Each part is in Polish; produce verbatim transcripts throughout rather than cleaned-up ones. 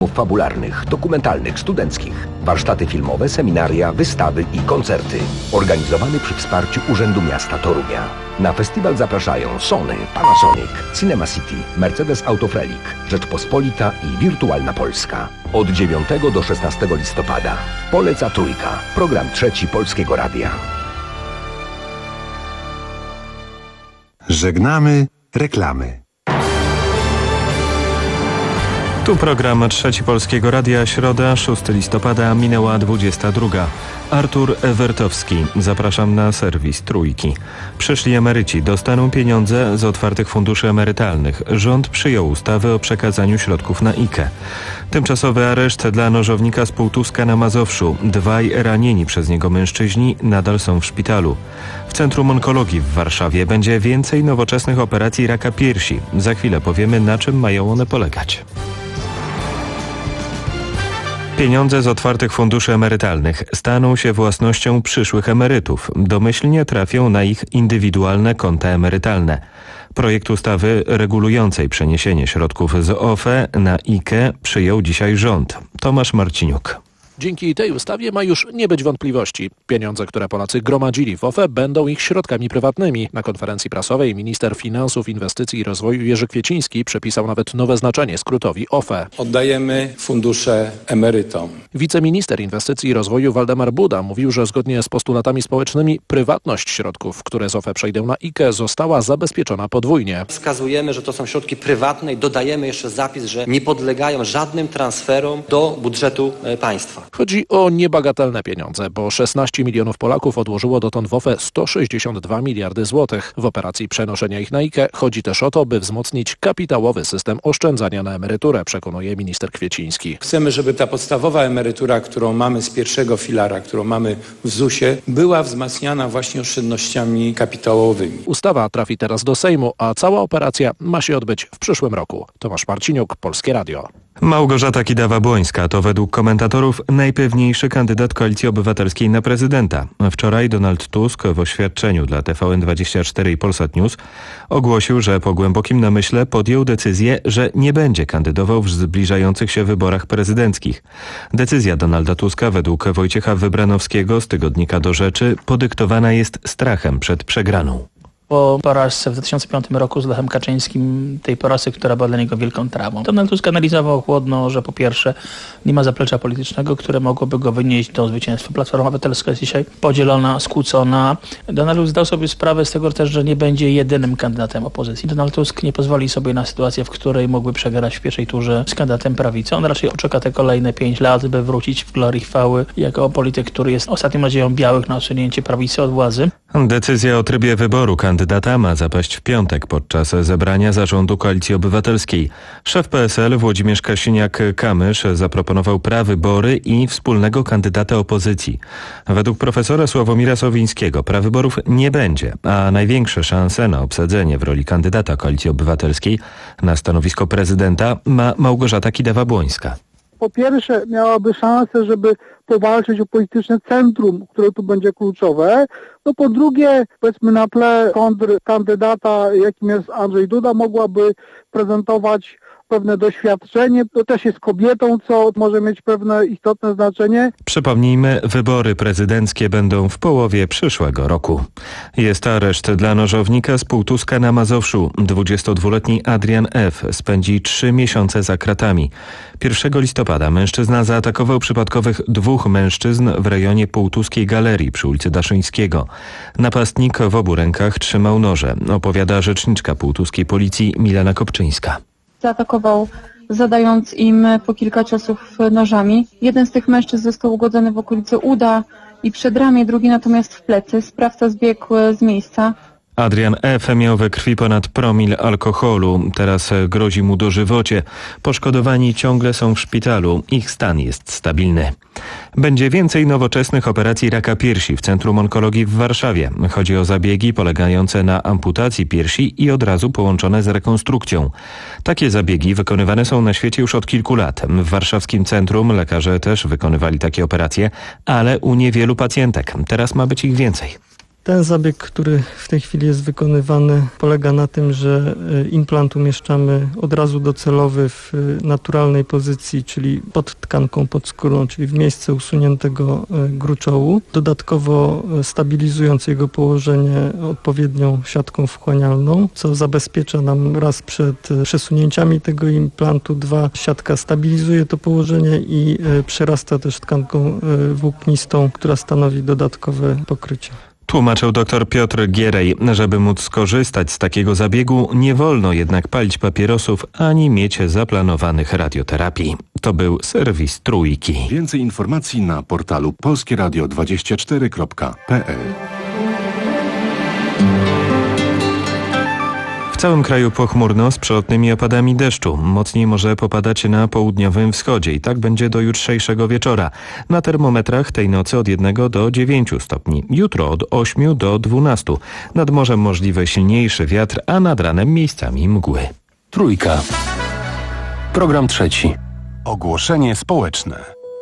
fabularnych, dokumentalnych, studenckich, warsztaty filmowe, seminaria, wystawy i koncerty. Organizowany przy wsparciu Urzędu Miasta Torunia. Na festiwal zapraszają Sony, Panasonic, Cinema City, Mercedes Autofrelik, Rzeczpospolita i Wirtualna Polska. Od dziewiątego do szesnastego listopada. Poleca Trójka. Program trzeci Polskiego Radia. Żegnamy reklamy. Tu program Trzeci Polskiego Radia, środa, szóstego listopada, minęła dwudziesta druga. Artur Ewertowski. Zapraszam na serwis Trójki. Przyszli emeryci dostaną pieniądze z otwartych funduszy emerytalnych. Rząd przyjął ustawę o przekazaniu środków na I K E. Tymczasowy areszt dla nożownika z Półtuska na Mazowszu. Dwaj ranieni przez niego mężczyźni nadal są w szpitalu. W Centrum Onkologii w Warszawie będzie więcej nowoczesnych operacji raka piersi. Za chwilę powiemy, na czym mają one polegać. Pieniądze z otwartych funduszy emerytalnych staną się własnością przyszłych emerytów. Domyślnie trafią na ich indywidualne konta emerytalne. Projekt ustawy regulującej przeniesienie środków z O F E na I K E przyjął dzisiaj rząd. Tomasz Marciniuk. Dzięki tej ustawie ma już nie być wątpliwości. Pieniądze, które Polacy gromadzili w O F E, będą ich środkami prywatnymi. Na konferencji prasowej minister finansów, inwestycji i rozwoju Jerzy Kwieciński przepisał nawet nowe znaczenie skrótowi O F E. Oddajemy fundusze emerytom. Wiceminister inwestycji i rozwoju Waldemar Buda mówił, że zgodnie z postulatami społecznymi prywatność środków, które z O F E przejdą na I K E, została zabezpieczona podwójnie. Wskazujemy, że to są środki prywatne i dodajemy jeszcze zapis, że nie podlegają żadnym transferom do budżetu państwa. Chodzi o niebagatelne pieniądze, bo szesnaście milionów Polaków odłożyło dotąd w O F E sto sześćdziesiąt dwa miliardy złotych. W operacji przenoszenia ich na I K E chodzi też o to, by wzmocnić kapitałowy system oszczędzania na emeryturę, przekonuje minister Kwieciński. Chcemy, żeby ta podstawowa emerytura, którą mamy z pierwszego filara, którą mamy w zusie, była wzmacniana właśnie oszczędnościami kapitałowymi. Ustawa trafi teraz do Sejmu, a cała operacja ma się odbyć w przyszłym roku. Tomasz Marciniuk, Polskie Radio. Małgorzata Kidawa-Błońska to według komentatorów najpewniejszy kandydat Koalicji Obywatelskiej na prezydenta. Wczoraj Donald Tusk w oświadczeniu dla T V N dwadzieścia cztery i Polsat News ogłosił, że po głębokim namyśle podjął decyzję, że nie będzie kandydował w zbliżających się wyborach prezydenckich. Decyzja Donalda Tuska według Wojciecha Wybranowskiego z tygodnika Do Rzeczy podyktowana jest strachem przed przegraną. Po porażce w dwa tysiące piątym roku z Lechem Kaczyńskim, tej porażce, która była dla niego wielką trawą. Donald Tusk analizował chłodno, że po pierwsze nie ma zaplecza politycznego, które mogłoby go wynieść do zwycięstwa. Platforma Obywatelska jest dzisiaj podzielona, skłócona. Donald Tusk zdał sobie sprawę z tego też, że nie będzie jedynym kandydatem opozycji. Donald Tusk nie pozwoli sobie na sytuację, w której mógłby przegrać w pierwszej turze z kandydatem prawicy. On raczej poczeka te kolejne pięć lat, by wrócić w glorii chwały jako polityk, który jest ostatnią nadzieją białych na odsunięcie prawicy od władzy. Decyzja o trybie wyboru kandydata ma zapaść w piątek podczas zebrania zarządu Koalicji Obywatelskiej. Szef P S L Włodzimierz Kosiniak-Kamysz zaproponował prawybory i wspólnego kandydata opozycji. Według profesora Sławomira Sowińskiego prawyborów nie będzie, a największe szanse na obsadzenie w roli kandydata Koalicji Obywatelskiej na stanowisko prezydenta ma Małgorzata Kidawa-Błońska. Po pierwsze miałaby szansę, żeby powalczyć o polityczne centrum, które tu będzie kluczowe. No po drugie, powiedzmy na tle kontrkandydata, jakim jest Andrzej Duda, mogłaby prezentować pewne doświadczenie. To też jest kobietą, co może mieć pewne istotne znaczenie. Przypomnijmy, wybory prezydenckie będą w połowie przyszłego roku. Jest areszt dla nożownika z Półtuska na Mazowszu. dwudziestodwuletni Adrian F. spędzi trzy miesiące za kratami. pierwszego listopada mężczyzna zaatakował przypadkowych dwóch mężczyzn w rejonie Półtuskiej Galerii przy ulicy Daszyńskiego. Napastnik w obu rękach trzymał noże, opowiada rzeczniczka półtuskiej policji Milena Kopczyńska. Zaatakował, zadając im po kilka ciosów nożami. Jeden z tych mężczyzn został ugodzony w okolicy uda i przedramię, drugi natomiast w plecy. Sprawca zbiegł z miejsca. Adrian F. miał we krwi ponad promil alkoholu. Teraz grozi mu dożywocie. Poszkodowani ciągle są w szpitalu. Ich stan jest stabilny. Będzie więcej nowoczesnych operacji raka piersi w Centrum Onkologii w Warszawie. Chodzi o zabiegi polegające na amputacji piersi i od razu połączone z rekonstrukcją. Takie zabiegi wykonywane są na świecie już od kilku lat. W warszawskim centrum lekarze też wykonywali takie operacje, ale u niewielu pacjentek. Teraz ma być ich więcej. Ten zabieg, który w tej chwili jest wykonywany, polega na tym, że implant umieszczamy od razu docelowy w naturalnej pozycji, czyli pod tkanką podskórną, czyli w miejsce usuniętego gruczołu. Dodatkowo stabilizując jego położenie odpowiednią siatką wchłanialną, co zabezpiecza nam raz przed przesunięciami tego implantu, dwa, siatka stabilizuje to położenie i przerasta też tkanką włóknistą, która stanowi dodatkowe pokrycie. Tłumaczył dr Piotr Gierej. Żeby móc skorzystać z takiego zabiegu, nie wolno jednak palić papierosów ani mieć zaplanowanych radioterapii. To był serwis Trójki. Więcej informacji na portalu polskie radio dwadzieścia cztery kropka p l. W całym kraju pochmurno z przelotnymi opadami deszczu. Mocniej może popadać na południowym wschodzie i tak będzie do jutrzejszego wieczora. Na termometrach tej nocy od jednego do dziewięciu stopni. Jutro od ośmiu do dwunastu. Nad morzem możliwy silniejszy wiatr, a nad ranem miejscami mgły. Trójka. Program trzeci. Ogłoszenie społeczne.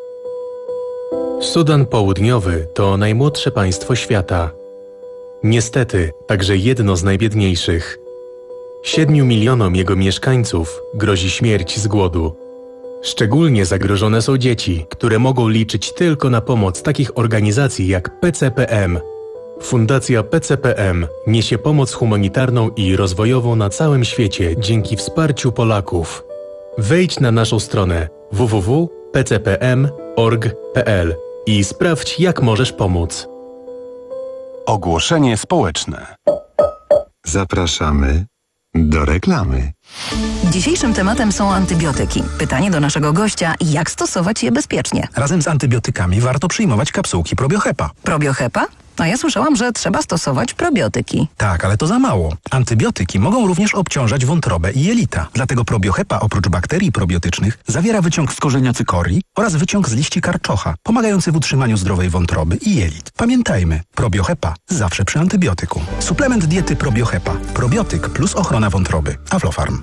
Sudan Południowy to najmłodsze państwo świata. Niestety, także jedno z najbiedniejszych. Siedmiu milionom jego mieszkańców grozi śmierć z głodu. Szczególnie zagrożone są dzieci, które mogą liczyć tylko na pomoc takich organizacji jak P C P M. Fundacja P C P M niesie pomoc humanitarną i rozwojową na całym świecie dzięki wsparciu Polaków. Wejdź na naszą stronę w w w kropka p c p m kropka org kropka p l i sprawdź, jak możesz pomóc. Ogłoszenie społeczne. Zapraszamy do reklamy. Dzisiejszym tematem są antybiotyki. Pytanie do naszego gościa, jak stosować je bezpiecznie? Razem z antybiotykami warto przyjmować kapsułki Probiohepa. Probiohepa? A ja słyszałam, że trzeba stosować probiotyki. Tak, ale to za mało. Antybiotyki mogą również obciążać wątrobę i jelita. Dlatego Probiohepa oprócz bakterii probiotycznych zawiera wyciąg z korzenia cykorii oraz wyciąg z liści karczocha, pomagający w utrzymaniu zdrowej wątroby i jelit. Pamiętajmy, Probiohepa zawsze przy antybiotyku. Suplement diety Probiohepa. Probiotyk plus ochrona wątroby. Aflofarm.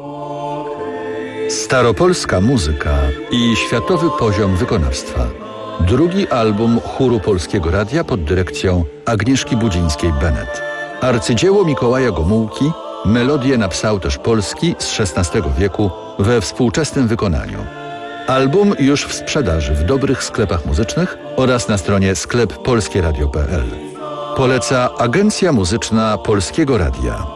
Staropolska muzyka i światowy poziom wykonawstwa. Drugi album chóru Polskiego Radia pod dyrekcją Agnieszki Budzińskiej-Bennett. Arcydzieło Mikołaja Gomułki, melodie napisał też Polski z szesnastego wieku we współczesnym wykonaniu. Album już w sprzedaży w dobrych sklepach muzycznych oraz na stronie sklep polskie radio kropka p l. Poleca Agencja Muzyczna Polskiego Radia.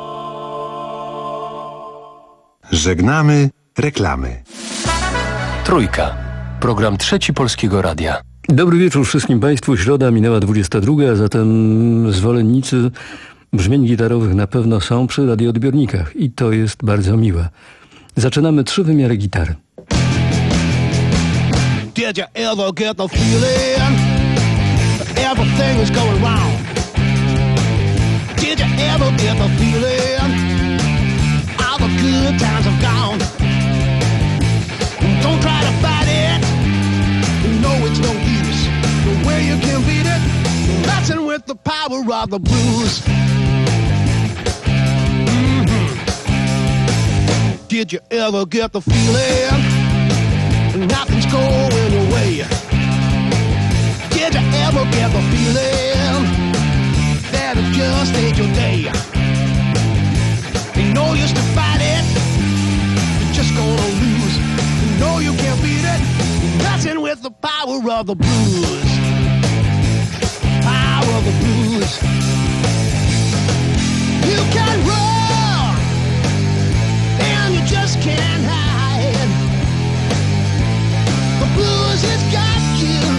Żegnamy reklamy. Trójka. Program trzeci Polskiego Radia. Dobry wieczór wszystkim Państwu. Środa minęła dwudziesta druga, a zatem zwolennicy brzmień gitarowych na pewno są przy radioodbiornikach i to jest bardzo miłe. Zaczynamy trzy wymiary gitary. Did you ever get the feeling everything is going wrong? Did you ever get the feeling all the good times have gone? Don't try to fight it, you know it's no use. The way you can beat it, messing with the power of the blues. Mm-hmm. Did you ever get the feeling nothing's going your way? Did you ever get the feeling that it just ain't your day? Ain't no use to fight it, you're just gonna lose. You know you can't beat it, messing with the power of the blues. Power of the blues. You can run, and you just can't hide. The blues has got you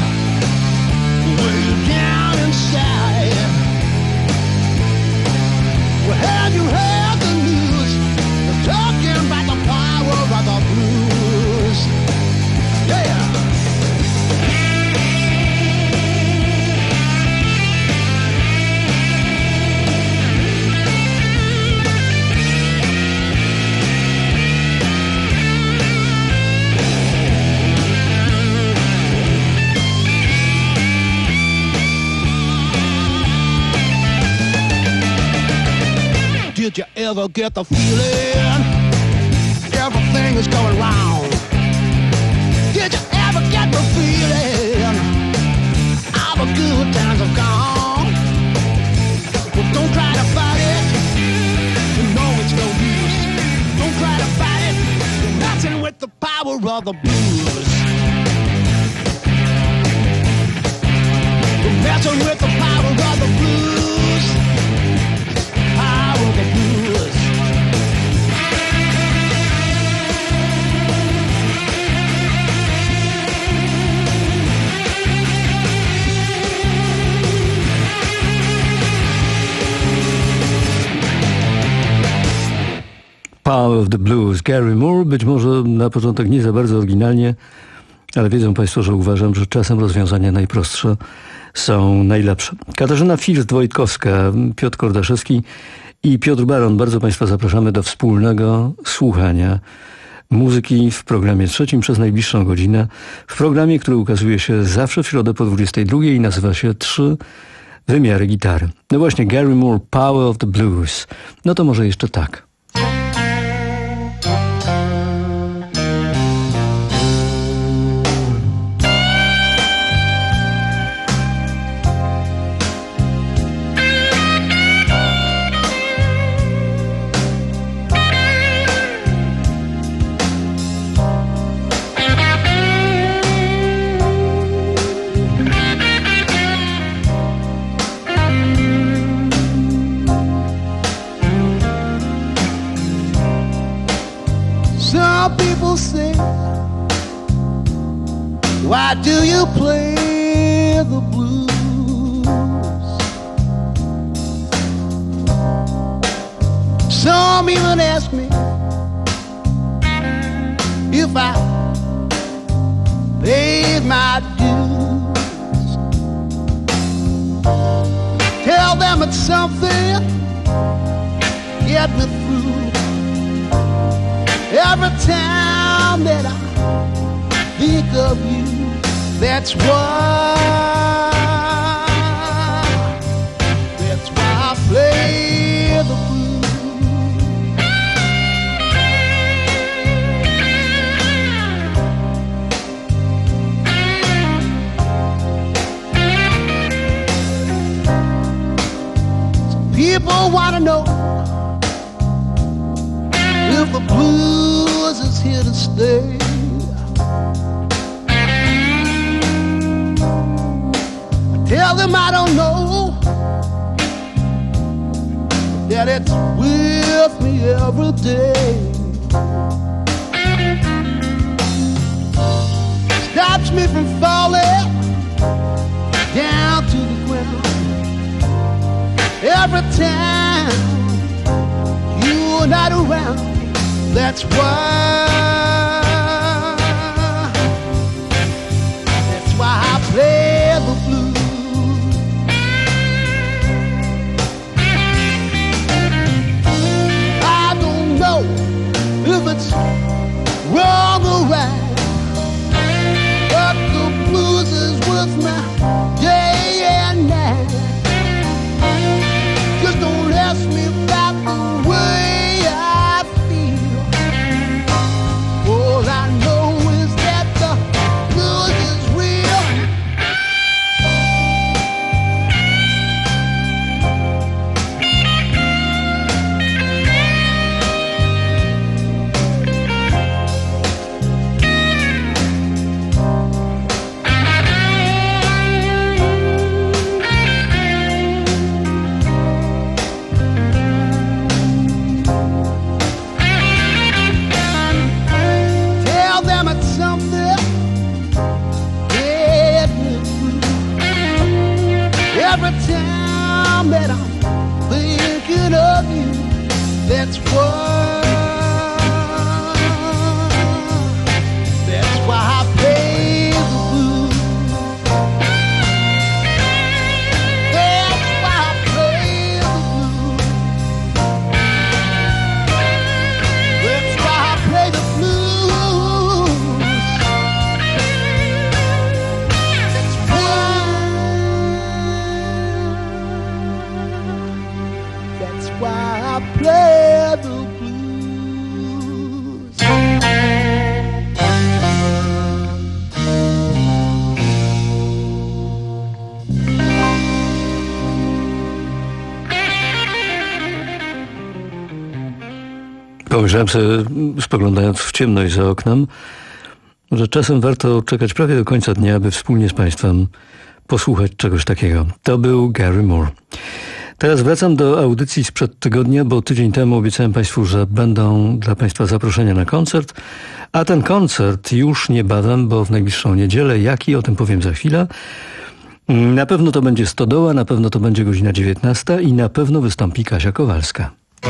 way down inside. Well, have you heard the news? They're talking about the power of the blues. Yeah. Did you ever get the feeling everything is going wrong? Did you ever get the feeling all the good times have gone? of the blues. We're messing with the power of the blues. Power of the blues. Power of the Blues, Gary Moore, być może na początek nie za bardzo oryginalnie, ale wiedzą Państwo, że uważam, że czasem rozwiązania najprostsze są najlepsze. Katarzyna First-Wojtkowska, Piotr Kordaszewski i Piotr Baron. Bardzo Państwa zapraszamy do wspólnego słuchania muzyki w programie trzecim przez najbliższą godzinę. W programie, który ukazuje się zawsze w środę po dwudziestej drugiej i nazywa się Trzy wymiary gitary. No właśnie, Gary Moore, Power of the Blues. No to może jeszcze tak. Say, why do you play the blues? Some even ask me if I paid my dues. Tell them it's something get me through. Every time that I think of you, that's why, that's why I play the blues. Some people want to know if the blues is here to stay. I tell them I don't know, that it's with me every day. Stops me from falling down to the ground. Every time you're not around, that's why, that's why I play the blues. I don't know if it's wrong or right, but the blues is with me day and night. Just don't ask me about the way I feel. All I know is that the blues is real. Tell them it's something get me through. Every time that I'm thinking of you, that's why, that's why I play the blues. That's why I play the blues. That's why I play the blues. That's why, that's why I play the blues. Pomyślałem sobie, spoglądając w ciemność za oknem, że czasem warto czekać prawie do końca dnia, aby wspólnie z Państwem posłuchać czegoś takiego. To był Gary Moore. Teraz wracam do audycji sprzed tygodnia, bo tydzień temu obiecałem Państwu, że będą dla Państwa zaproszenia na koncert, a ten koncert już niebawem, bo w najbliższą niedzielę. Jaki? O tym powiem za chwilę. Na pewno to będzie Stodoła, na pewno to będzie godzina dziewiętnasta i na pewno wystąpi Kasia Kowalska.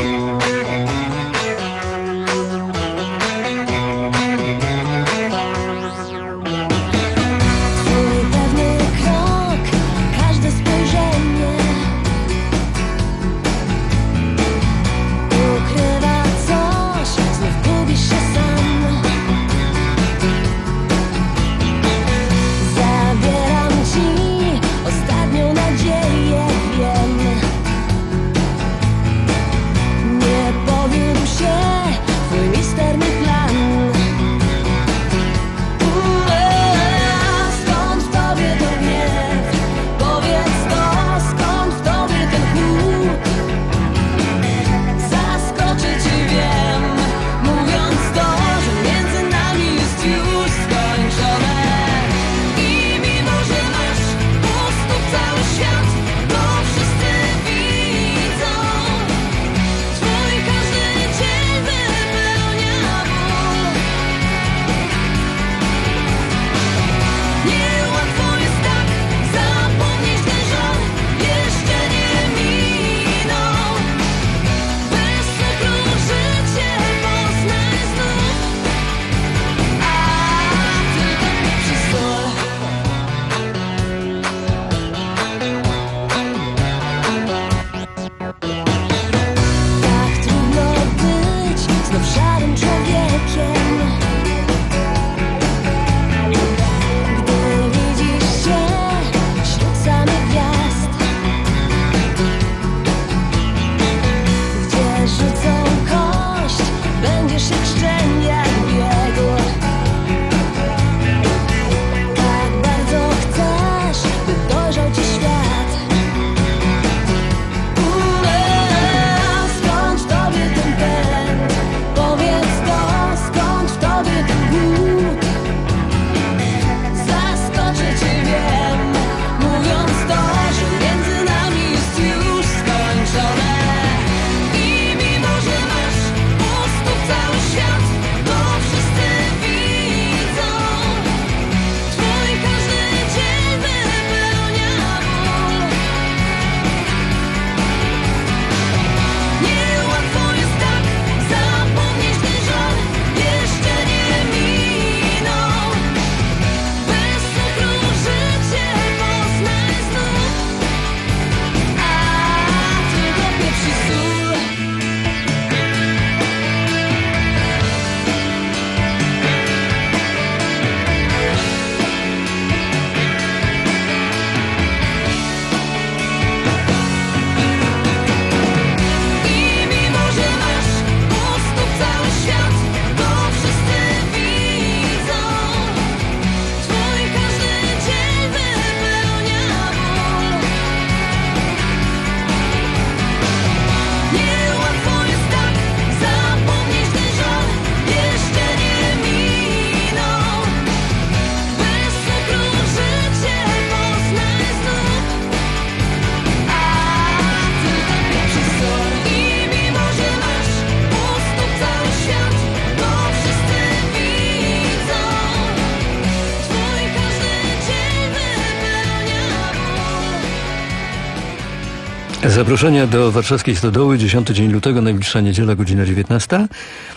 Zaproszenia do warszawskiej Stodoły, dziesiąty dzień lutego, najbliższa niedziela, godzina dziewiętnasta.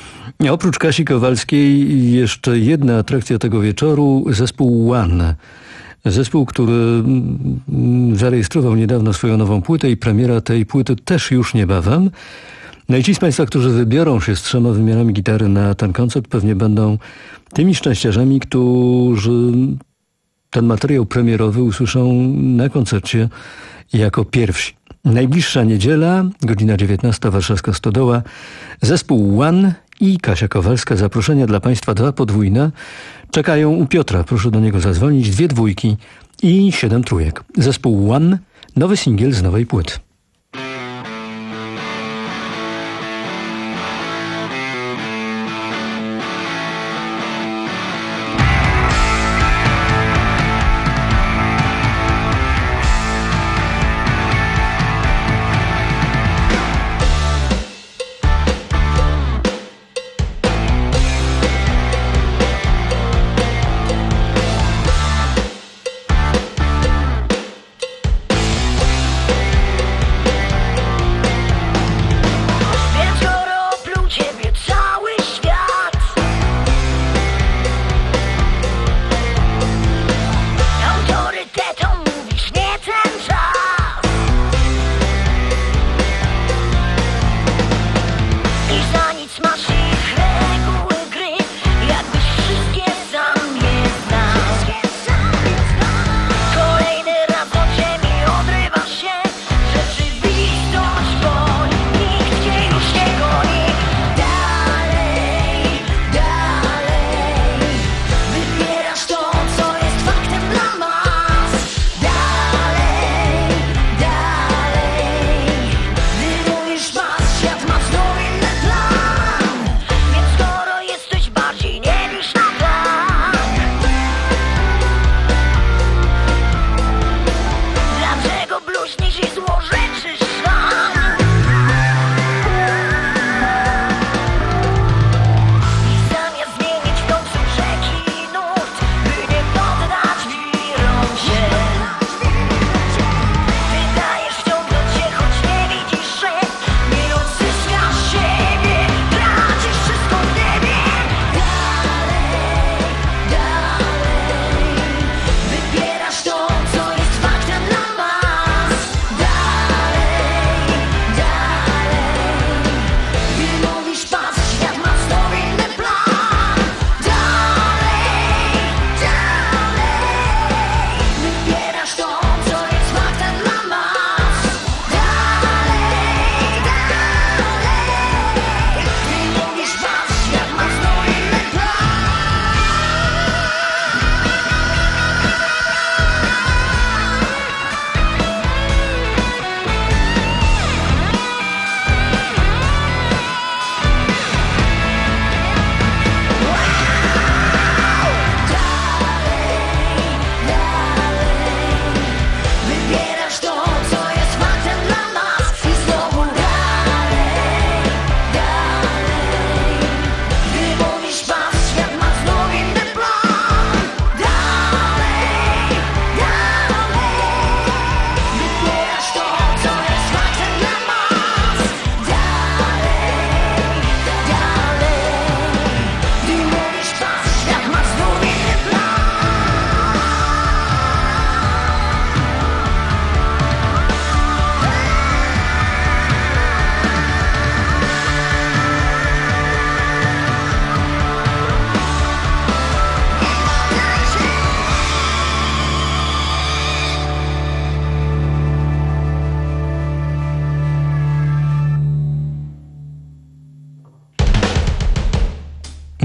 Oprócz Kasi Kowalskiej jeszcze jedna atrakcja tego wieczoru, zespół One. Zespół, który zarejestrował niedawno swoją nową płytę i premiera tej płyty też już niebawem. No i ci z Państwa, którzy wybiorą się z trzema wymiarami gitary na ten koncert, pewnie będą tymi szczęściarzami, którzy ten materiał premierowy usłyszą na koncercie jako pierwsi. Najbliższa niedziela, godzina dziewiętnasta, warszawska Stodoła, zespół One i Kasia Kowalska. Zaproszenia dla Państwa dwa podwójne czekają u Piotra. Proszę do niego zadzwonić. Dwie dwójki i siedem trójek. Zespół One, nowy singiel z nowej płyty.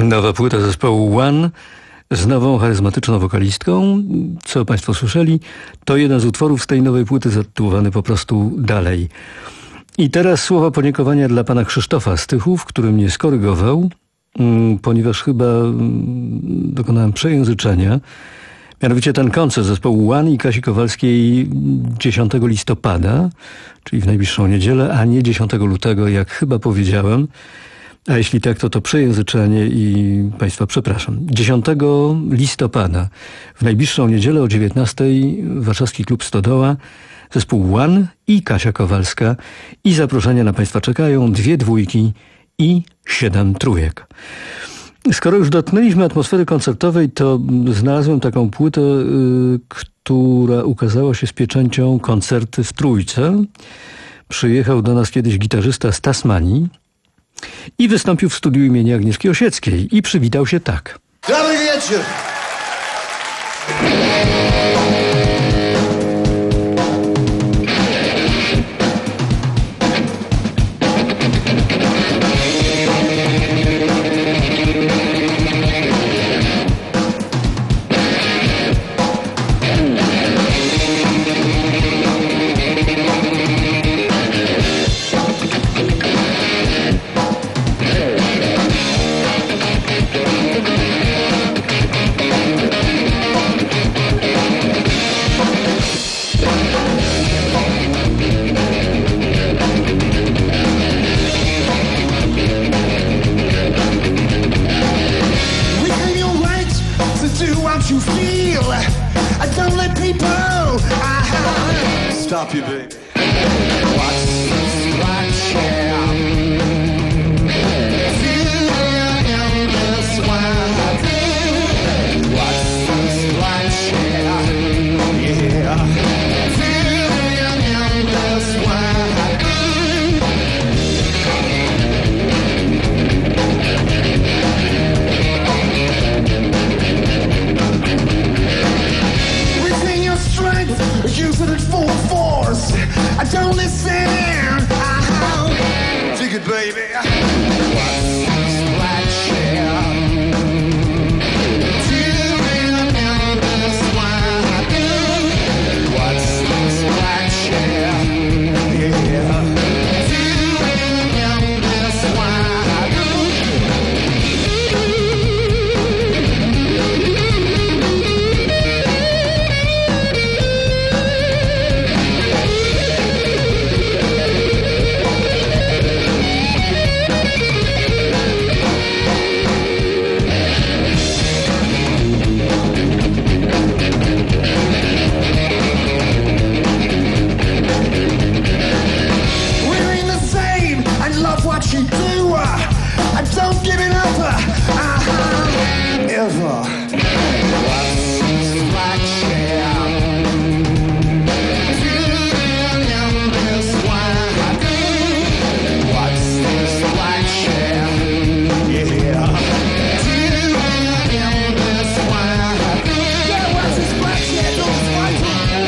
Nowa płyta zespołu One z nową, charyzmatyczną wokalistką. Co Państwo słyszeli, to jeden z utworów z tej nowej płyty zatytułowany po prostu Dalej. I teraz słowa podziękowania dla pana Krzysztofa Stychów, który mnie skorygował, ponieważ chyba dokonałem przejęzyczenia. Mianowicie ten koncert zespołu One i Kasi Kowalskiej dziesiątego listopada, czyli w najbliższą niedzielę, a nie dziesiątego lutego, jak chyba powiedziałem. A jeśli tak, to to przejęzyczenie i Państwa przepraszam. dziesiątego listopada, w najbliższą niedzielę o dziewiętnastej, warszawski klub Stodoła, zespół One i Kasia Kowalska. I zaproszenia na Państwa czekają dwie dwójki i siedem trójek. Skoro już dotknęliśmy atmosfery koncertowej, to znalazłem taką płytę, yy, która ukazała się z pieczęcią Koncerty w Trójce. Przyjechał do nas kiedyś gitarzysta z Tasmanii i wystąpił w studiu imienia Agnieszki Osieckiej i przywitał się tak. Dobry wieczór! Stop you, baby. What's this black chair? Feel in this one. What's this black chair? Yeah. Feel in this one. Retain your strength, use it at full force. I don't listen. Uh-huh. Dig it, baby. What's this black chair? Feeling in this one. What's this black chair? Yeah. Feeling in this one. You do, uh, I don't give it up, uh, uh-huh, ever. What's this black chair? Feeling in this one. What's this black chair? Yeah. Feeling in this one. Yeah, what's this black chair? Don't fight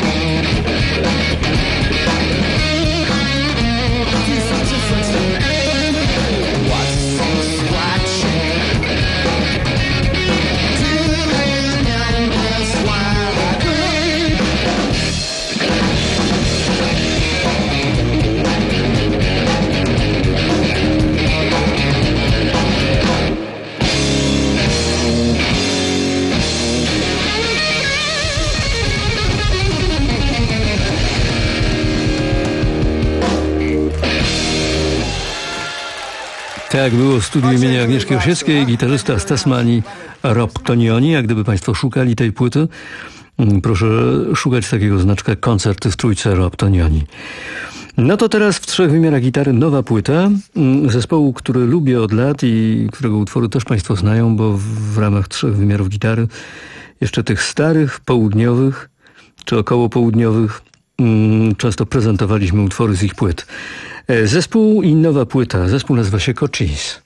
Tak było w studiu imienia Agnieszki Osieckiej, gitarzysta z Tasmanii Rob Tonioni. Jak gdyby Państwo szukali tej płyty, proszę szukać takiego znaczka Koncerty w Trójce Rob Tonioni. No to teraz w trzech wymiarach gitary nowa płyta zespołu, który lubię od lat i którego utwory też Państwo znają, bo w ramach trzech wymiarów gitary jeszcze tych starych, południowych czy około południowych często prezentowaliśmy utwory z ich płyt. Zespół i nowa płyta. Zespół nazywa się Cochise.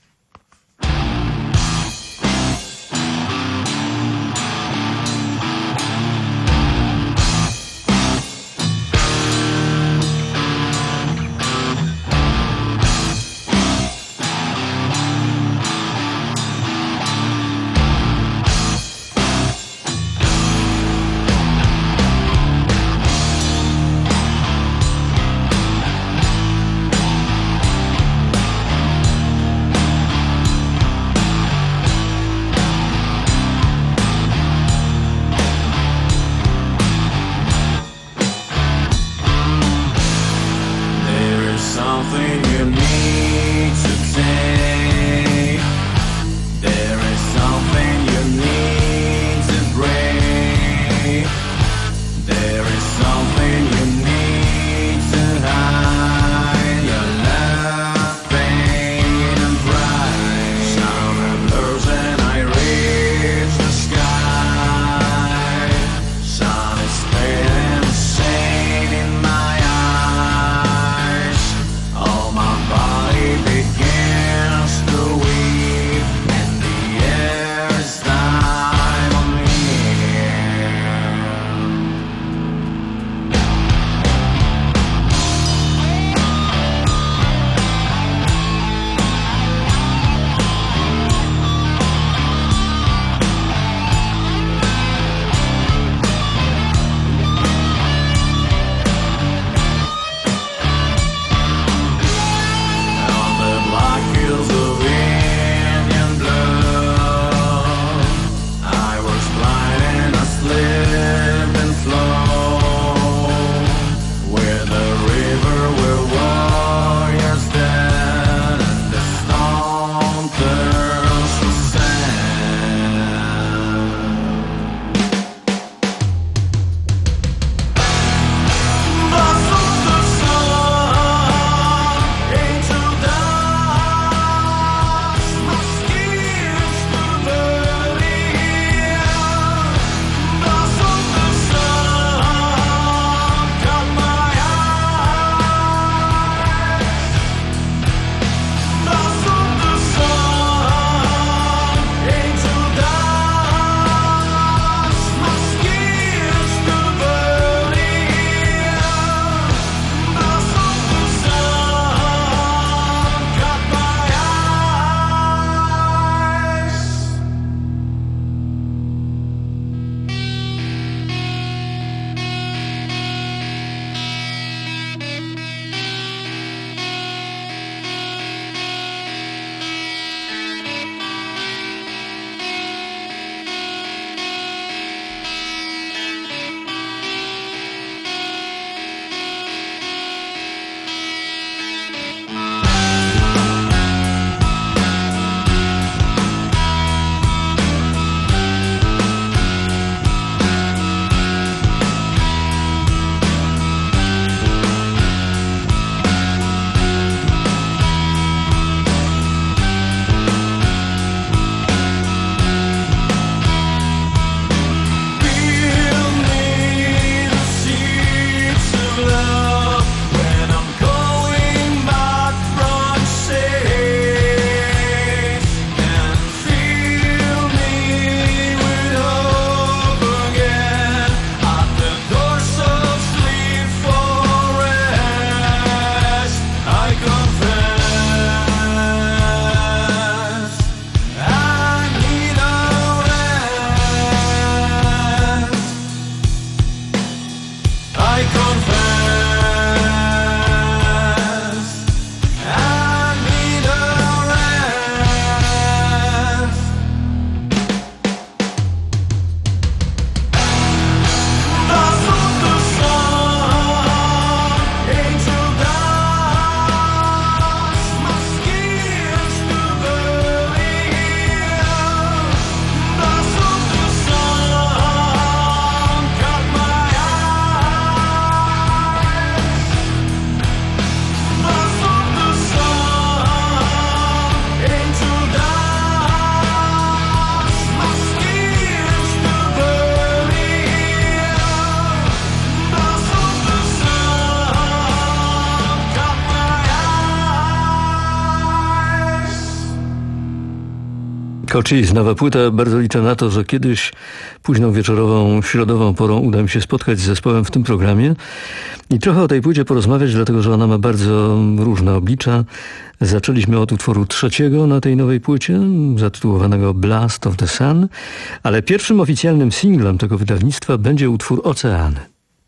Cochise, nowa płyta. Bardzo liczę na to, że kiedyś późną wieczorową, środową porą uda mi się spotkać z zespołem w tym programie i trochę o tej płycie porozmawiać, dlatego że ona ma bardzo różne oblicza. Zaczęliśmy od utworu trzeciego na tej nowej płycie, zatytułowanego Blast of the Sun, ale pierwszym oficjalnym singlem tego wydawnictwa będzie utwór Oceany.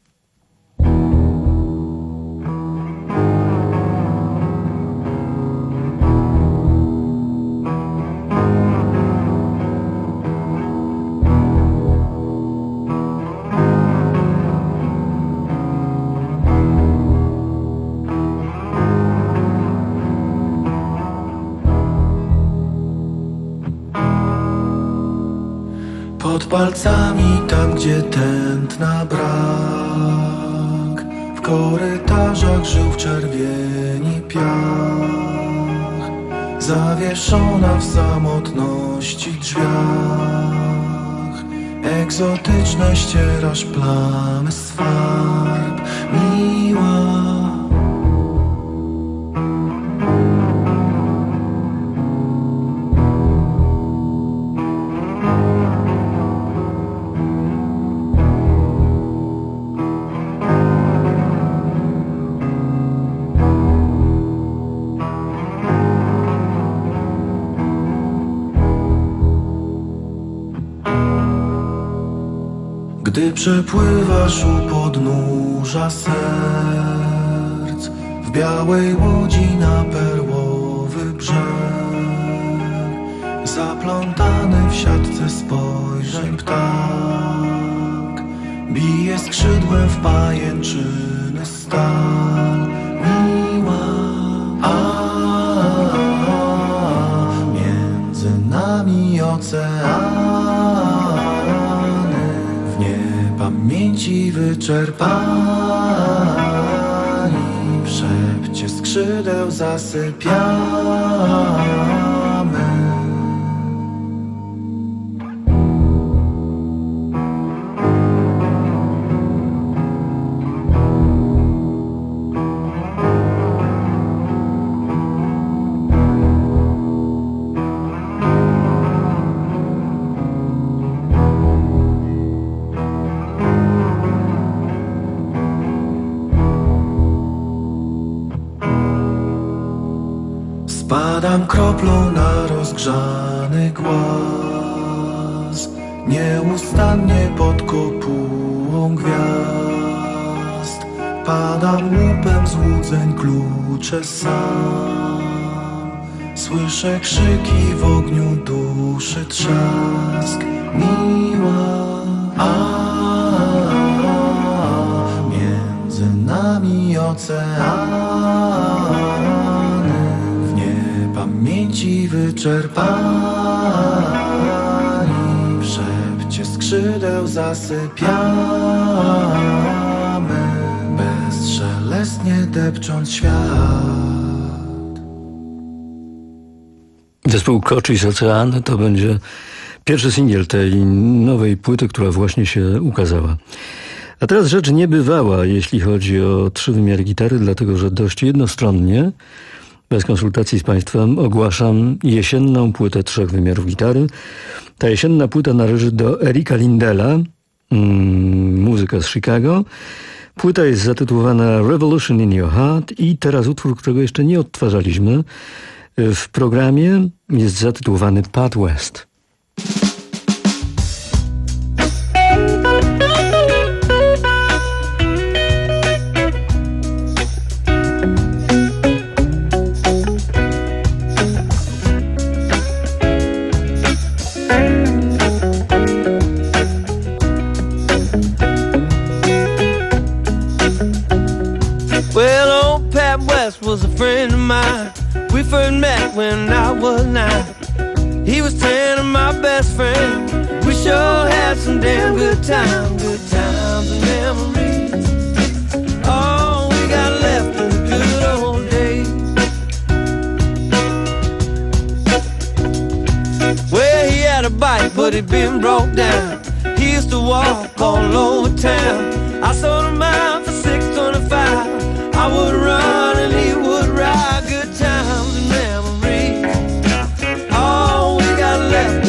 Pod palcami tam, gdzie tętna brak, w korytarzach żył w czerwieni piach, zawieszona w samotności drzwiach, egzotyczne ścierasz plamy z farb, miła. Gdy przepływasz u podnóża serc, w białej łodzi na perłowy brzeg, zaplątany w siatce spojrzeń ptak, bije skrzydłem w pajęczyny stal, miła. A między nami ocean, pamięci wyczerpani, w szepcie skrzydeł zasypiamy. Spadam kroplą na rozgrzany głaz, nieustannie pod kopułą gwiazd. Padam łupem złudzeń, klucze sam, słyszę krzyki w ogniu duszy trzask, miła. A między nami ocean, pamięci wyczerpani, w szepcie skrzydeł zasypiamy, bezszelestnie depcząc świat. Zespół Cochise Oceany to będzie pierwszy singiel tej nowej płyty, która właśnie się ukazała. A teraz rzecz niebywała, jeśli chodzi o trzy wymiary gitary, dlatego że dość jednostronnie, bez konsultacji z Państwem, ogłaszam jesienną płytę trzech wymiarów gitary. Ta jesienna płyta należy do Erika Lindella, mm, muzyka z Chicago. Płyta jest zatytułowana Revolution in Your Heart i teraz utwór, którego jeszcze nie odtwarzaliśmy w programie, jest zatytułowany Path West. Was a friend of mine. We first met when I was nine. He was ten and my best friend. We sure had some damn good times, good times and memories. All we got left in the good old days. Well, he had a bike, but it been broke down. He used to walk all over town. I sold him out for six twenty-five. I would run and he would ride, good times and memories. All we got left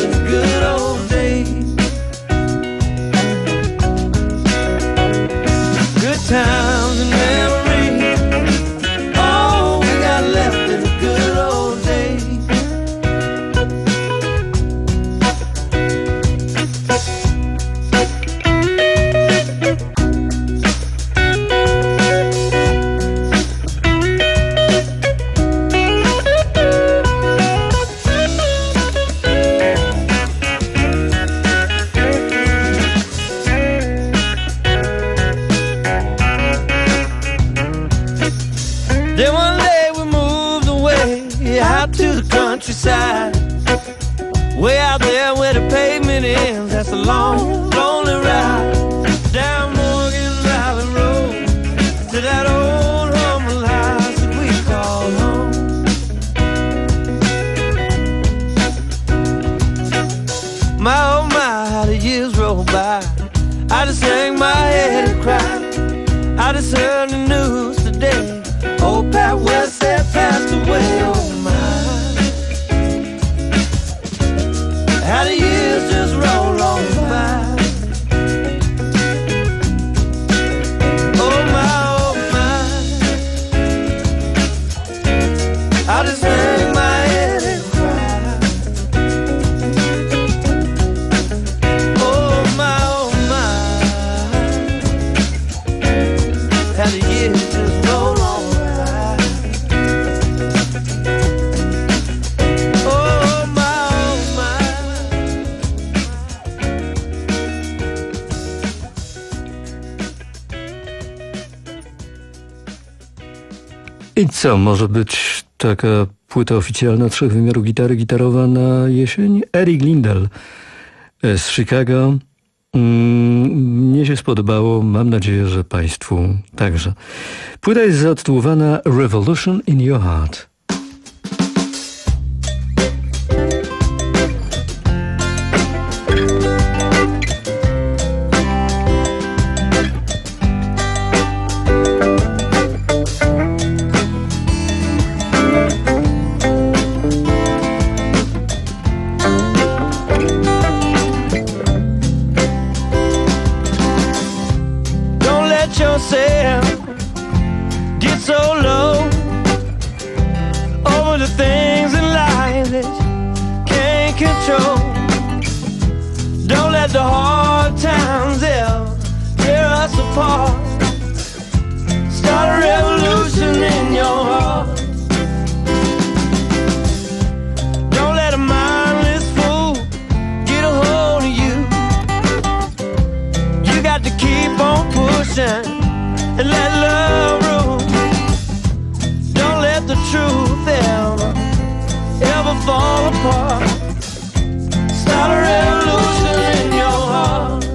countryside, way out there where the pavement ends. That's a long, lonely ride down Morgan Valley Road to that old humble house that we call home. My oh my, how the years roll by. I just hang my head and cry. I just heard the news today. Old Pat Westhead passed away. Oh my, how the years just roll on by. Oh my, oh my, I just hang my head and cry. Oh my, oh my, how the years just roll on. I co, może być taka płyta oficjalna trzech wymiarów gitary gitarowa na jesień? Eric Lindell z Chicago. Mm, mnie się spodobało, mam nadzieję, że Państwu także. Płyta jest zatytułowana Revolution in Your Heart. Get so low over the things in life that you can't control. Don't let the hard times ever tear us apart. Start a revolution in your heart. Don't let a mindless fool get a hold of you. You got to keep on pushing and let love rule. Don't let the truth ever, ever fall apart. Start a revolution in your heart.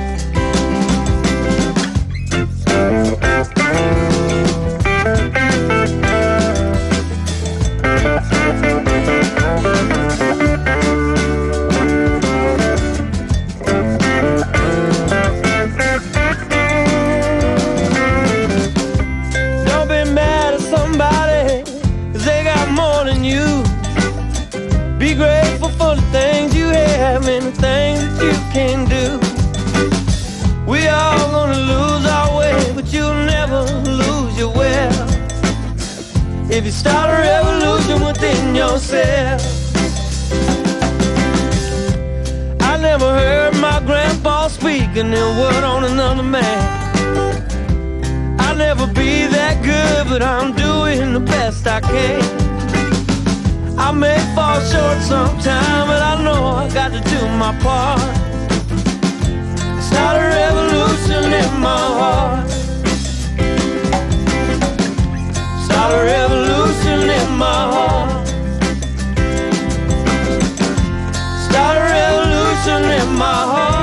Be grateful for the things you have and the things that you can do. We all gonna lose our way, but you'll never lose your way if you start a revolution within yourself. I never heard my grandpa speaking a word on another man. I'll never be that good, but I'm doing the best I can. I may fall short sometime, but I know I got to do my part. Start a revolution in my heart. Start a revolution in my heart. Start a revolution in my heart.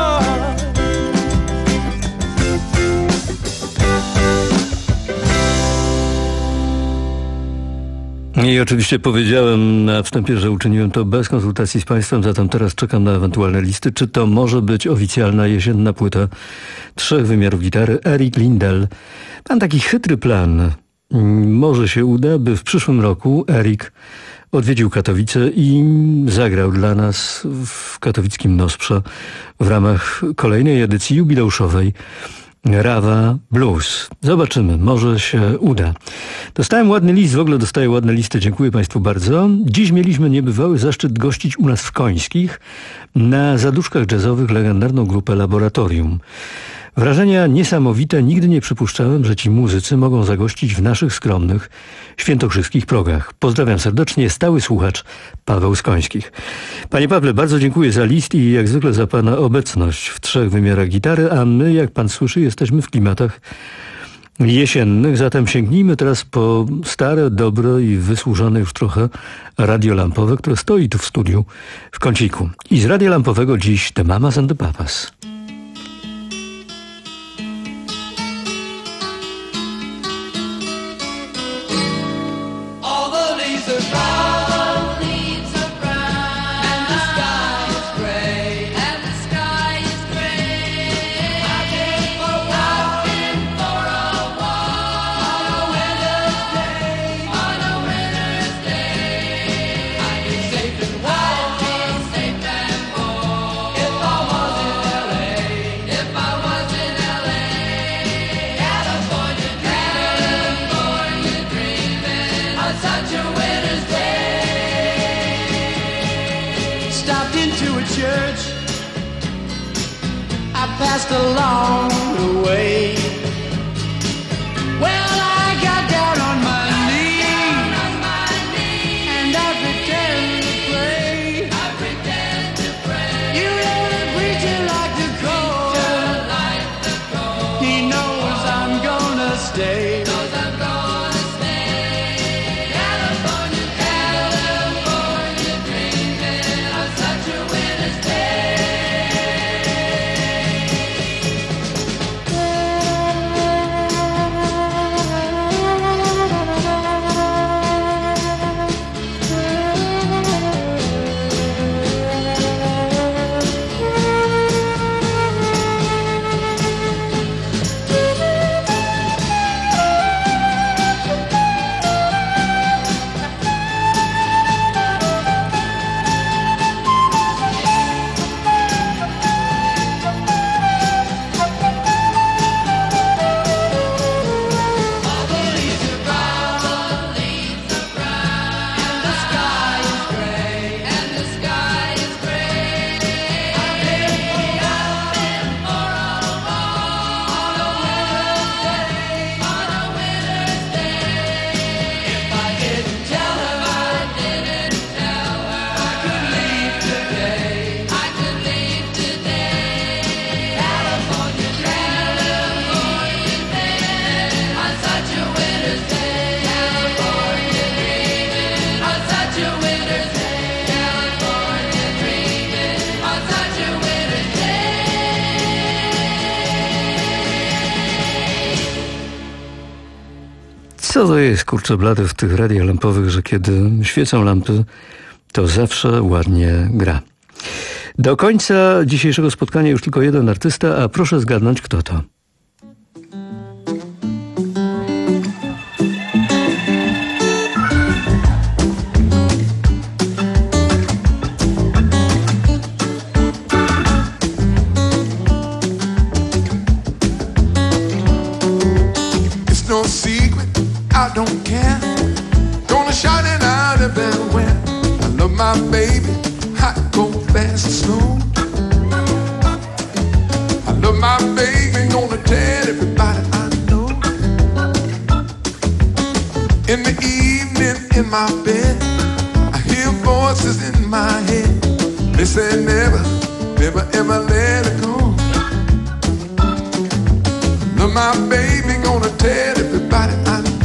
I oczywiście powiedziałem na wstępie, że uczyniłem to bez konsultacji z Państwem, zatem teraz czekam na ewentualne listy. Czy to może być oficjalna jesienna płyta trzech wymiarów gitary? Eric Lindell. Mam taki chytry plan. Może się uda, by w przyszłym roku Eric odwiedził Katowice i zagrał dla nas w katowickim Nosprze w ramach kolejnej edycji jubileuszowej Rawa Blues. Zobaczymy, może się uda. Dostałem ładny list, w ogóle dostaję ładne listy, dziękuję Państwu bardzo. Dziś mieliśmy niebywały zaszczyt gościć u nas w Końskich na zaduszkach jazzowych legendarną grupę Laboratorium. Wrażenia niesamowite, nigdy nie przypuszczałem, że ci muzycy mogą zagościć w naszych skromnych, świętokrzyskich progach. Pozdrawiam serdecznie, stały słuchacz Paweł z Końskich. Panie Pawle, bardzo dziękuję za list i jak zwykle za Pana obecność w trzech wymiarach gitary, a my, jak Pan słyszy, jesteśmy w klimatach jesiennych, zatem sięgnijmy teraz po stare, dobre i wysłużone już trochę radio lampowe, które stoi tu w studiu w kąciku. I z radia lampowego dziś The Mamas and the Papas. Passed along the way. Well, I got down on my knees and I pretend to pray. I pretend to pray. You know the preacher like the cold. He knows I'm gonna stay. Knows I'm gonna stay. California, California, dreaming of such a winter's day. Co to jest, kurczę blady, w tych radiach lampowych, że kiedy świecą lampy, to zawsze ładnie gra. Do końca dzisiejszego spotkania już tylko jeden artysta, a proszę zgadnąć, kto to. I don't care. Gonna shout it out everywhere. I love my baby, hot, cold, fast, and slow. I love my baby, gonna tell everybody I know. In the evening, in my bed, I hear voices in my head. They say never, never, ever let it go. I love my baby, gonna tell everybody I know.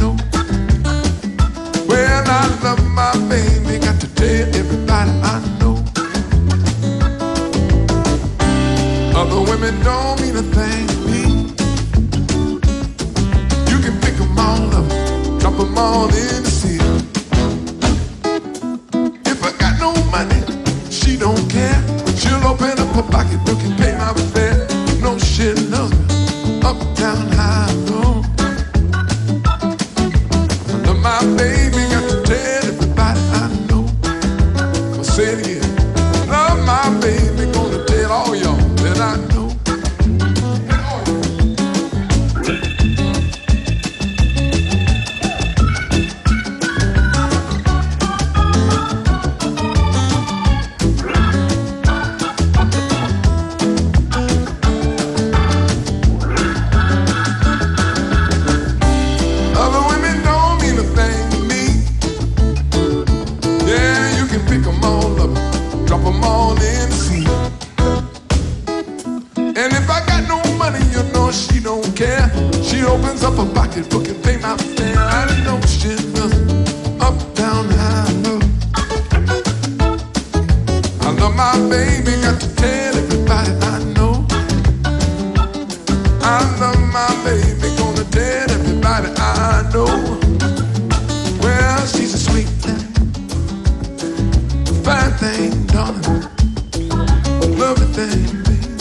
Well, I love my baby, got to tell everybody I know. Other women don't mean a thing to me. You can pick them all up, drop them all in the sea. If I got no money, she don't care. She'll open up her pocketbook and pay my fare. No shit, no, up, down, high, low. I love my baby, got to tell everybody I know. Gonna say it again. Love my baby, gonna tell all y'all that I know. pocketbook and pay my fare. I know she loves up, down, high, low. I love my baby, got to tell everybody I know. I love my baby, gonna tell everybody I know. Well, she's a sweet thing, fine thing, darling, lovely thing.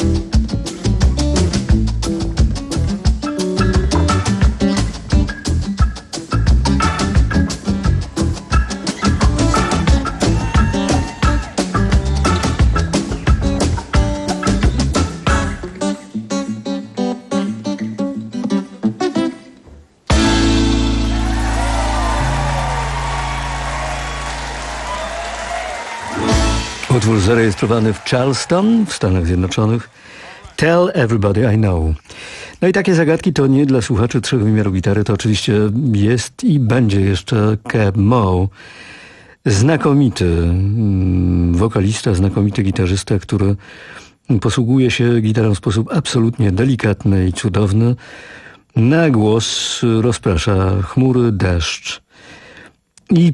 Utwór zarejestrowany w Charleston w Stanach Zjednoczonych. Tell Everybody I Know. No i takie zagadki to nie dla słuchaczy trzech wymiarów gitary, to oczywiście jest i będzie jeszcze Cap Moe. Znakomity wokalista, znakomity gitarzysta, który posługuje się gitarą w sposób absolutnie delikatny i cudowny. Na głos rozprasza chmury, deszcz i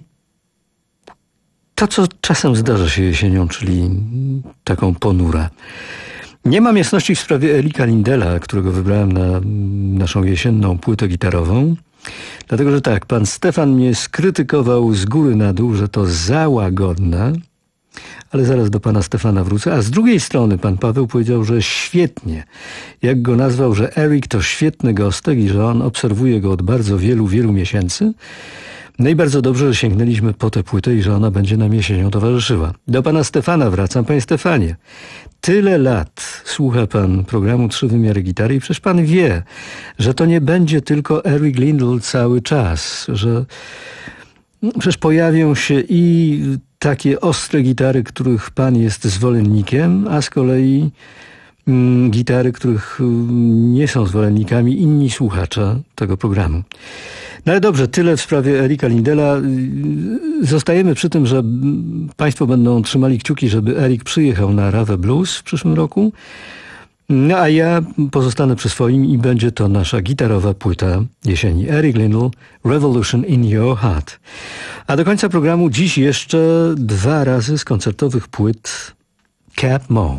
to, co czasem zdarza się jesienią, czyli taką ponurę. Nie mam jasności w sprawie Erika Lindela, którego wybrałem na naszą jesienną płytę gitarową. Dlatego, że tak, pan Stefan mnie skrytykował z góry na dół, że to za łagodne, ale zaraz do pana Stefana wrócę. A z drugiej strony pan Paweł powiedział, że świetnie. Jak go nazwał, że Erik to świetny gostek i że on obserwuje go od bardzo wielu, wielu miesięcy. No i bardzo dobrze, że sięgnęliśmy po tę płytę i że ona będzie nam jesienią towarzyszyła. Do pana Stefana wracam. Panie Stefanie, tyle lat słucha pan programu Trzy Wymiary Gitary i przecież pan wie, że to nie będzie tylko Eric Lindell cały czas, że no, przecież pojawią się i takie ostre gitary, których pan jest zwolennikiem, a z kolei mm, gitary, których nie są zwolennikami inni słuchacze tego programu. No ale dobrze, tyle w sprawie Erika Lindela. Zostajemy przy tym, że państwo będą trzymali kciuki, żeby Erik przyjechał na Rave Blues w przyszłym roku. No a ja pozostanę przy swoim i będzie to nasza gitarowa płyta jesieni. Eric Lindell, Revolution in Your Heart. A do końca programu dziś jeszcze dwa razy z koncertowych płyt Cap Moe.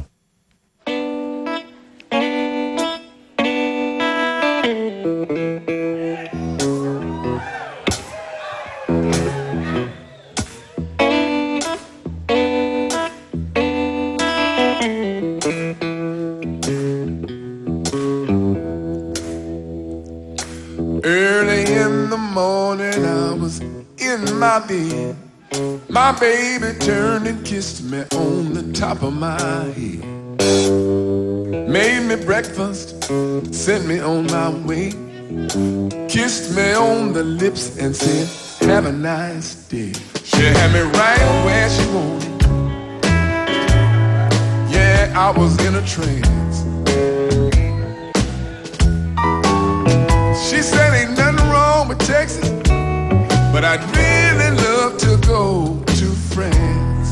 Early in the morning I was in my bed. My baby turned and kissed me on the top of my head. Made me breakfast, sent me on my way. Kissed me on the lips and said, have a nice day. She had me right where she wanted. Yeah, I was in a trance. She said ain't nothing wrong with Texas, but I'd really love to go to France.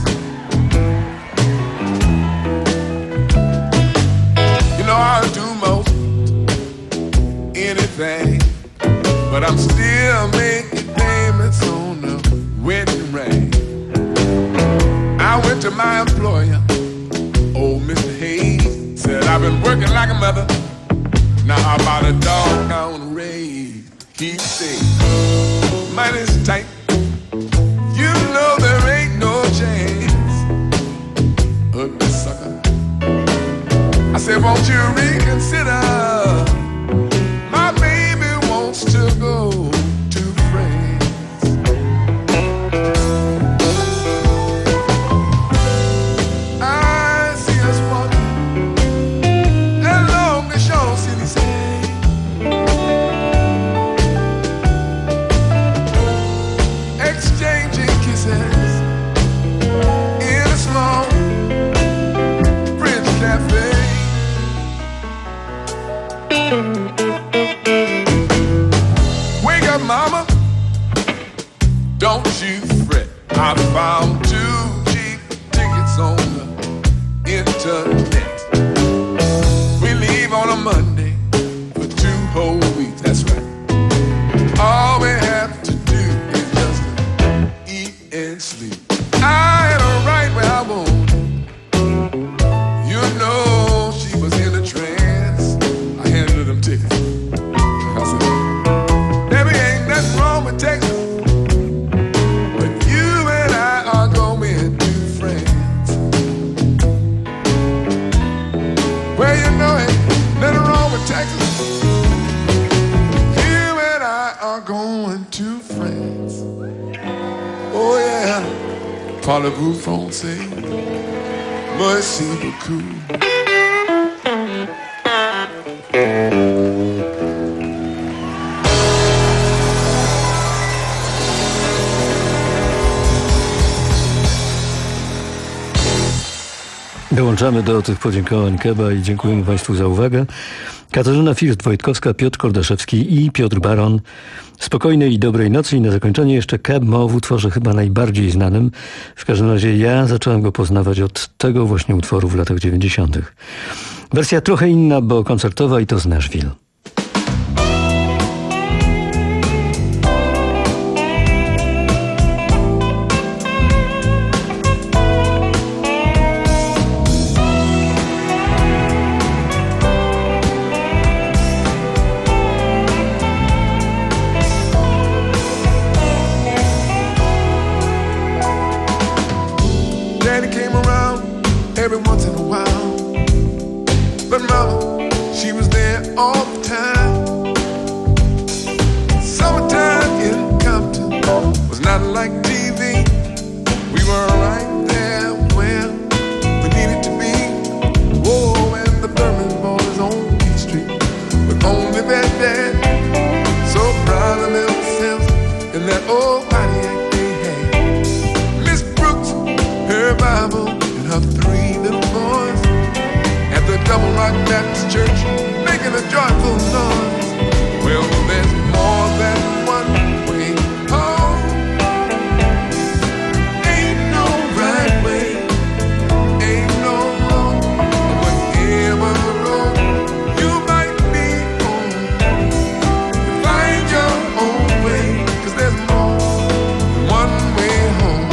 You know I'll do most anything, but I'm still making payments on the wedding ring. I went to my employer, old Mister Hayes, said I've been working like a mother. Now how about a doggone raise? He said, money's tight, you know there ain't no chance. Ugly sucker. I said, won't you reconsider? My baby wants to go to France. I see us walking along the Champs-Élysées. Exchanging kisses in a small French cafe. Wake up, mama, don't you fret. I found two cheap tickets on the internet. We leave on a Monday for two whole weeks, that's right. parlez-vous français? Merci beaucoup. Dołączamy do tych podziękowań Keba i dziękujemy Państwu za uwagę. Katarzyna First-Wojtkowska, Piotr Kordaszewski i Piotr Baron. Spokojnej i dobrej nocy i na zakończenie jeszcze Keb Mo w utworze chyba najbardziej znanym. W każdym razie ja zacząłem go poznawać od tego właśnie utworu w latach dziewięćdziesiątych. Wersja trochę inna, bo koncertowa i to z Nashville. Every once in a while, but mama, she was there all the time. Summertime in Compton was not like T V. We were right there where we needed to be. Whoa, and the Thurman boys on Beach Street with only their dad, so proud of themselves in that old Pontiac they had. Miss Brooks, her Bible, and her three little boys at the Double Rock Baptist Church making a joyful noise. Well, there's more than one way home. Ain't no right way, ain't no wrong. Whatever road you might be on, find your own way, 'cause there's more than one way home.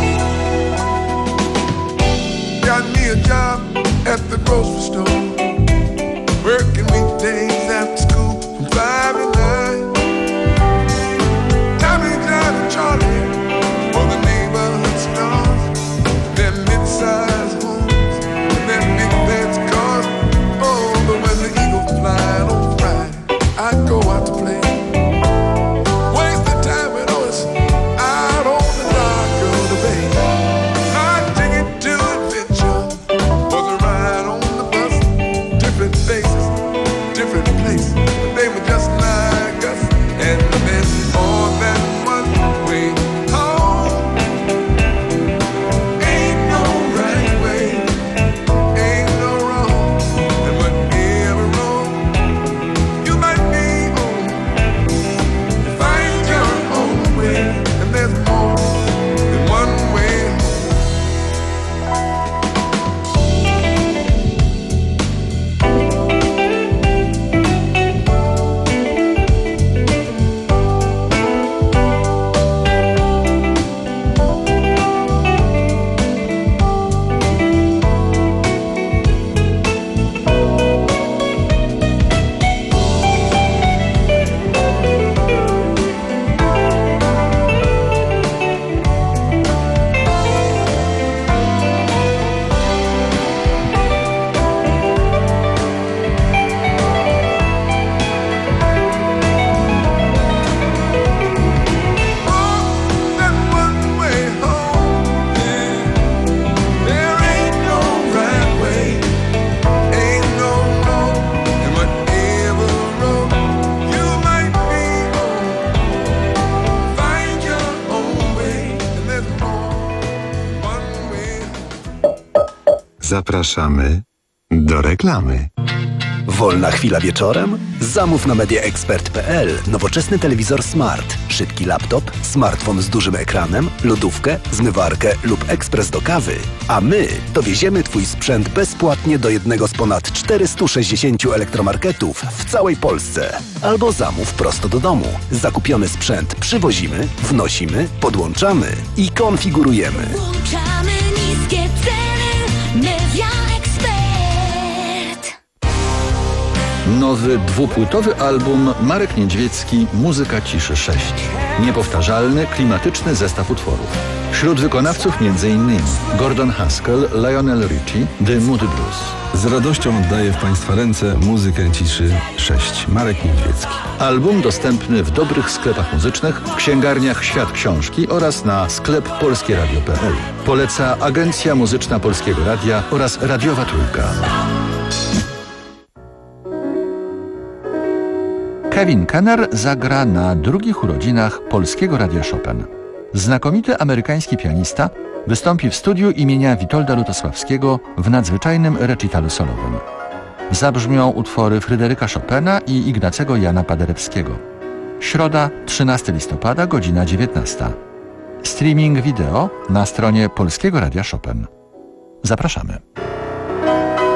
Got me a job at the grocery store, working weekdays after school from five to nine. Tommy, John, and Charlie for the neighborhood stars, their mid-sized homes and their big fancy cars. Oh, but when the eagle flying on Friday, I go out to play. Waste the time with us out on the dock of the bay. Hard ticket to adventure was a ride on the bus. Different faces, different places, but they were just like us. And there's more than one way home. Ain't no right way, ain't no wrong. And whatever road you might be on, find your own way. And there's more than one way home. Zapraszamy do reklamy. Wolna chwila wieczorem? Zamów na mediaexpert kropka p l nowoczesny telewizor smart, szybki laptop, smartfon z dużym ekranem, lodówkę, zmywarkę lub ekspres do kawy. A my dowieziemy Twój sprzęt bezpłatnie do jednego z ponad czterystu sześćdziesięciu elektromarketów w całej Polsce. Albo zamów prosto do domu. Zakupiony sprzęt przywozimy, wnosimy, podłączamy i konfigurujemy. Włączamy niskie ceny. Media Expert. Nowy dwupłytowy album Marek Niedźwiecki Muzyka ciszy sześć. Niepowtarzalny, klimatyczny zestaw utworów. Wśród wykonawców m.in. Gordon Haskell, Lionel Richie, The Moody Blues. Z radością oddaję w Państwa ręce muzykę ciszy sześć. Marek Niedźwiecki. Album dostępny w dobrych sklepach muzycznych, księgarniach Świat Książki oraz na sklep polskie radio kropka p l. Poleca Agencja Muzyczna Polskiego Radia oraz Radiowa Trójka. Kevin Kenner zagra na drugich urodzinach Polskiego Radia Chopin. Znakomity amerykański pianista wystąpi w studiu imienia Witolda Lutosławskiego w nadzwyczajnym recitalu solowym. Zabrzmią utwory Fryderyka Chopina i Ignacego Jana Paderewskiego. Środa, trzynastego listopada, godzina dziewiętnasta. Streaming wideo na stronie Polskiego Radia Chopin. Zapraszamy.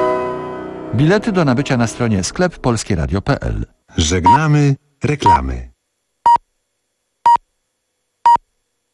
Bilety do nabycia na stronie sklep polskie radio kropka p l. Żegnamy reklamy.